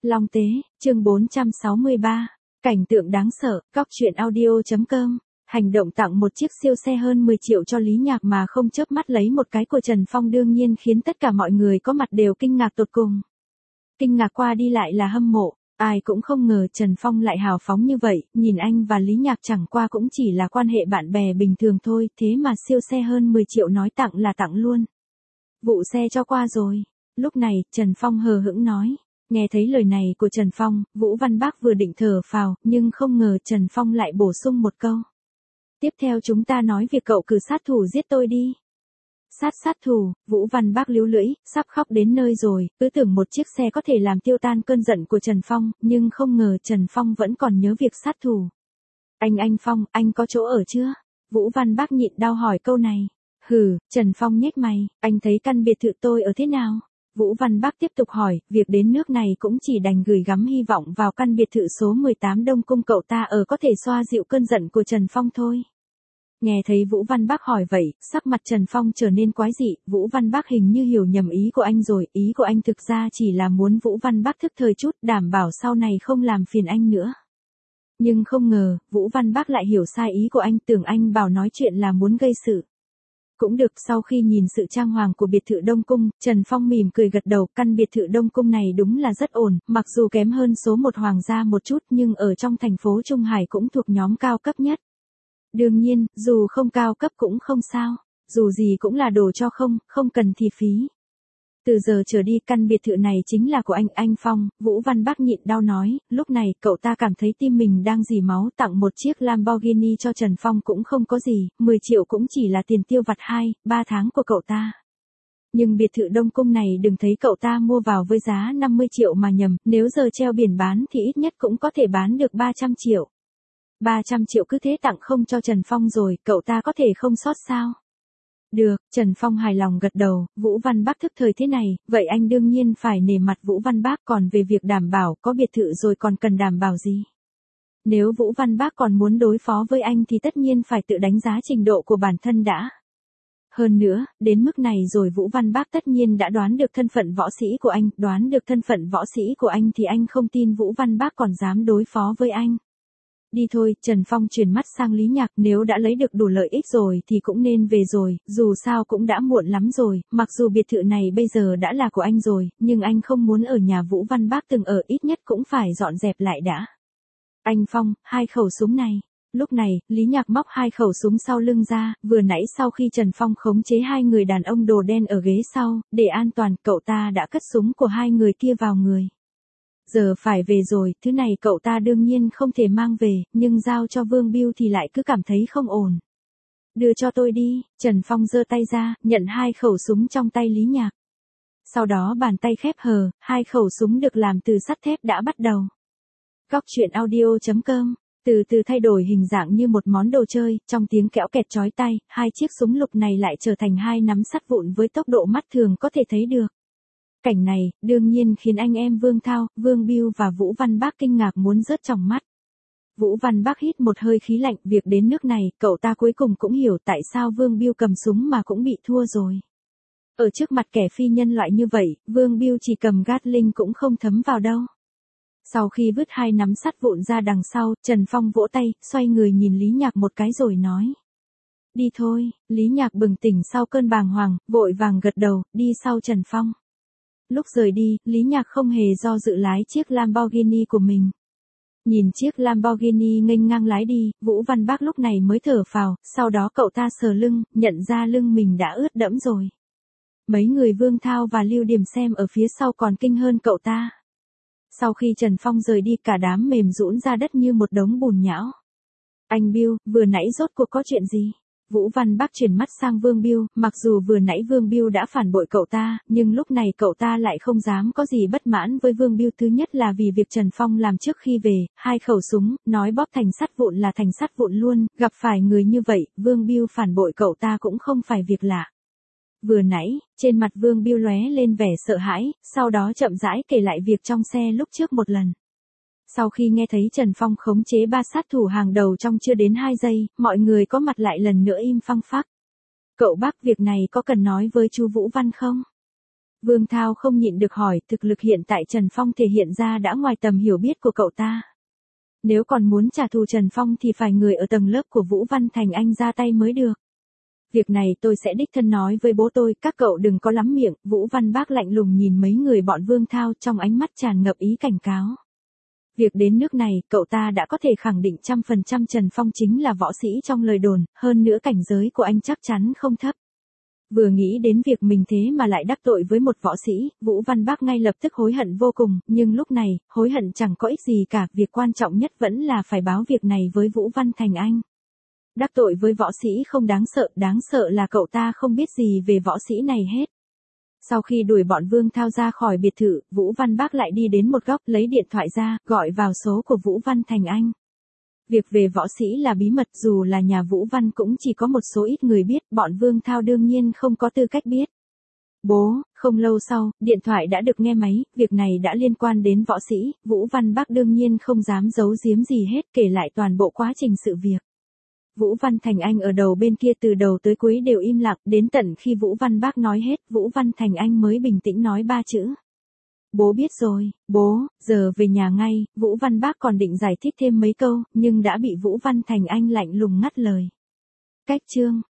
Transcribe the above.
Long Tế, chương 463, cảnh tượng đáng sợ, Cóc truyện audio.com, hành động tặng một chiếc siêu xe hơn 10 triệu cho Lý Nhạc mà không chớp mắt lấy một cái của Trần Phong đương nhiên khiến tất cả mọi người có mặt đều kinh ngạc tột cùng. Kinh ngạc qua đi lại là hâm mộ, ai cũng không ngờ Trần Phong lại hào phóng như vậy, nhìn anh và Lý Nhạc chẳng qua cũng chỉ là quan hệ bạn bè bình thường thôi, thế mà siêu xe hơn 10 triệu nói tặng là tặng luôn. Vụ xe cho qua rồi. Lúc này, Trần Phong hờ hững nói. Nghe thấy lời này của Trần Phong, Vũ Văn Bác vừa định thở phào, nhưng không ngờ Trần Phong lại bổ sung một câu. Tiếp theo chúng ta nói việc cậu cử sát thủ giết tôi đi. Sát thủ, Vũ Văn Bác líu lưỡi, sắp khóc đến nơi rồi, cứ tưởng một chiếc xe có thể làm tiêu tan cơn giận của Trần Phong, nhưng không ngờ Trần Phong vẫn còn nhớ việc sát thủ. Anh Phong, anh có chỗ ở chưa? Vũ Văn Bác nhịn đau hỏi câu này. Hừ, Trần Phong nhếch mày, anh thấy căn biệt thự tôi ở thế nào? Vũ Văn Bác tiếp tục hỏi, việc đến nước này cũng chỉ đành gửi gắm hy vọng vào căn biệt thự số 18 Đông Cung cậu ta ở có thể xoa dịu cơn giận của Trần Phong thôi. Nghe thấy Vũ Văn Bác hỏi vậy, sắc mặt Trần Phong trở nên quái dị, Vũ Văn Bác hình như hiểu nhầm ý của anh rồi, ý của anh thực ra chỉ là muốn Vũ Văn Bác thức thời chút, đảm bảo sau này không làm phiền anh nữa. Nhưng không ngờ, Vũ Văn Bác lại hiểu sai ý của anh, tưởng anh bảo nói chuyện là muốn gây sự. Cũng được, sau khi nhìn sự trang hoàng của biệt thự Đông Cung, Trần Phong mỉm cười gật đầu, căn biệt thự Đông Cung này đúng là rất ổn, mặc dù kém hơn số 1 hoàng gia một chút nhưng ở trong thành phố Trung Hải cũng thuộc nhóm cao cấp nhất. Đương nhiên, dù không cao cấp cũng không sao, dù gì cũng là đồ cho không cần thì phí. Từ giờ trở đi căn biệt thự này chính là của anh Phong, Vũ Văn Bác nhịn đau nói, lúc này cậu ta cảm thấy tim mình đang rỉ máu, tặng một chiếc Lamborghini cho Trần Phong cũng không có gì, 10 triệu cũng chỉ là tiền tiêu vặt 2-3 tháng của cậu ta. Nhưng biệt thự Đông Cung này đừng thấy cậu ta mua vào với giá 50 triệu mà nhầm, nếu giờ treo biển bán thì ít nhất cũng có thể bán được 300 triệu. 300 triệu cứ thế tặng không cho Trần Phong rồi, cậu ta có thể không sót sao? Được, Trần Phong hài lòng gật đầu, Vũ Văn Bác thức thời thế này, vậy anh đương nhiên phải nể mặt Vũ Văn Bác, còn về việc đảm bảo có biệt thự rồi còn cần đảm bảo gì? Nếu Vũ Văn Bác còn muốn đối phó với anh thì tất nhiên phải tự đánh giá trình độ của bản thân đã. Hơn nữa, đến mức này rồi Vũ Văn Bác tất nhiên đã đoán được thân phận võ sĩ của anh, đoán được thân phận võ sĩ của anh thì anh không tin Vũ Văn Bác còn dám đối phó với anh. Đi thôi, Trần Phong chuyển mắt sang Lý Nhạc, nếu đã lấy được đủ lợi ích rồi thì cũng nên về rồi, dù sao cũng đã muộn lắm rồi, mặc dù biệt thự này bây giờ đã là của anh rồi, nhưng anh không muốn ở nhà Vũ Văn Bác từng ở, ít nhất cũng phải dọn dẹp lại đã. Anh Phong, 2 khẩu súng này. Lúc này, Lý Nhạc móc 2 khẩu súng sau lưng ra, vừa nãy sau khi Trần Phong khống chế 2 người đàn ông đồ đen ở ghế sau, để an toàn, cậu ta đã cất súng của 2 người kia vào người. Giờ phải về rồi, thứ này cậu ta đương nhiên không thể mang về, nhưng giao cho Vương Biêu thì lại cứ cảm thấy không ổn. Đưa cho tôi đi, Trần Phong giơ tay ra, nhận 2 khẩu súng trong tay Lý Nhạc. Sau đó bàn tay khép hờ, 2 khẩu súng được làm từ sắt thép đã bắt đầu. Cóc truyện audio.com, từ từ thay đổi hình dạng như một món đồ chơi, trong tiếng kẽo kẹt chói tai, 2 chiếc súng lục này lại trở thành 2 nắm sắt vụn với tốc độ mắt thường có thể thấy được. Cảnh này, đương nhiên khiến anh em Vương Thao, Vương Biêu và Vũ Văn Bác kinh ngạc muốn rớt tròng mắt. Vũ Văn Bác hít một hơi khí lạnh, việc đến nước này, cậu ta cuối cùng cũng hiểu tại sao Vương Biêu cầm súng mà cũng bị thua rồi. Ở trước mặt kẻ phi nhân loại như vậy, Vương Biêu chỉ cầm Gatling cũng không thấm vào đâu. Sau khi vứt 2 nắm sắt vụn ra đằng sau, Trần Phong vỗ tay, xoay người nhìn Lý Nhạc một cái rồi nói. Đi thôi, Lý Nhạc bừng tỉnh sau cơn bàng hoàng, vội vàng gật đầu, đi sau Trần Phong. Lúc rời đi, Lý Nhạc không hề do dự lái chiếc Lamborghini của mình. Nhìn chiếc Lamborghini nghênh ngang lái đi, Vũ Văn Bác lúc này mới thở phào, sau đó cậu ta sờ lưng, nhận ra lưng mình đã ướt đẫm rồi. Mấy người Vương Thao và Lưu Điểm xem ở phía sau còn kinh hơn cậu ta. Sau khi Trần Phong rời đi cả đám mềm rũn ra đất như một đống bùn nhão. Anh Biêu, vừa nãy rốt cuộc có chuyện gì? Vũ Văn Bác chuyển mắt sang Vương Biêu, mặc dù vừa nãy Vương Biêu đã phản bội cậu ta, nhưng lúc này cậu ta lại không dám có gì bất mãn với Vương Biêu, thứ nhất là vì việc Trần Phong làm trước khi về, 2 khẩu súng, nói bóp thành sắt vụn là thành sắt vụn luôn, gặp phải người như vậy, Vương Biêu phản bội cậu ta cũng không phải việc lạ. Vừa nãy, trên mặt Vương Biêu lóe lên vẻ sợ hãi, sau đó chậm rãi kể lại việc trong xe lúc trước một lần. Sau khi nghe thấy Trần Phong khống chế 3 sát thủ hàng đầu trong chưa đến 2 giây, mọi người có mặt lại lần nữa im phăng phắc. Cậu bác, việc này có cần nói với chú Vũ Văn không? Vương Thao không nhịn được hỏi, thực lực hiện tại Trần Phong thể hiện ra đã ngoài tầm hiểu biết của cậu ta. Nếu còn muốn trả thù Trần Phong thì phải người ở tầng lớp của Vũ Văn Thành Anh ra tay mới được. Việc này tôi sẽ đích thân nói với bố tôi, các cậu đừng có lắm miệng. Vũ Văn Bác lạnh lùng nhìn mấy người bọn Vương Thao, trong ánh mắt tràn ngập ý cảnh cáo. Việc đến nước này, cậu ta đã có thể khẳng định 100% Trần Phong chính là võ sĩ trong lời đồn, hơn nữa cảnh giới của anh chắc chắn không thấp. Vừa nghĩ đến việc mình thế mà lại đắc tội với một võ sĩ, Vũ Văn Bác ngay lập tức hối hận vô cùng, nhưng lúc này, hối hận chẳng có ích gì cả, việc quan trọng nhất vẫn là phải báo việc này với Vũ Văn Thành Anh. Đắc tội với võ sĩ không đáng sợ là cậu ta không biết gì về võ sĩ này hết. Sau khi đuổi bọn Vương Thao ra khỏi biệt thự, Vũ Văn Bác lại đi đến một góc lấy điện thoại ra, gọi vào số của Vũ Văn Thành Anh. Việc về võ sĩ là bí mật, dù là nhà Vũ Văn cũng chỉ có một số ít người biết, bọn Vương Thao đương nhiên không có tư cách biết. Bố, không lâu sau, điện thoại đã được nghe máy, việc này đã liên quan đến võ sĩ, Vũ Văn Bác đương nhiên không dám giấu giếm gì hết, kể lại toàn bộ quá trình sự việc. Vũ Văn Thành Anh ở đầu bên kia từ đầu tới cuối đều im lặng, đến tận khi Vũ Văn Bác nói hết, Vũ Văn Thành Anh mới bình tĩnh nói 3 chữ. Bố biết rồi, bố, giờ về nhà ngay. Vũ Văn Bác còn định giải thích thêm mấy câu, nhưng đã bị Vũ Văn Thành Anh lạnh lùng ngắt lời. Cách chương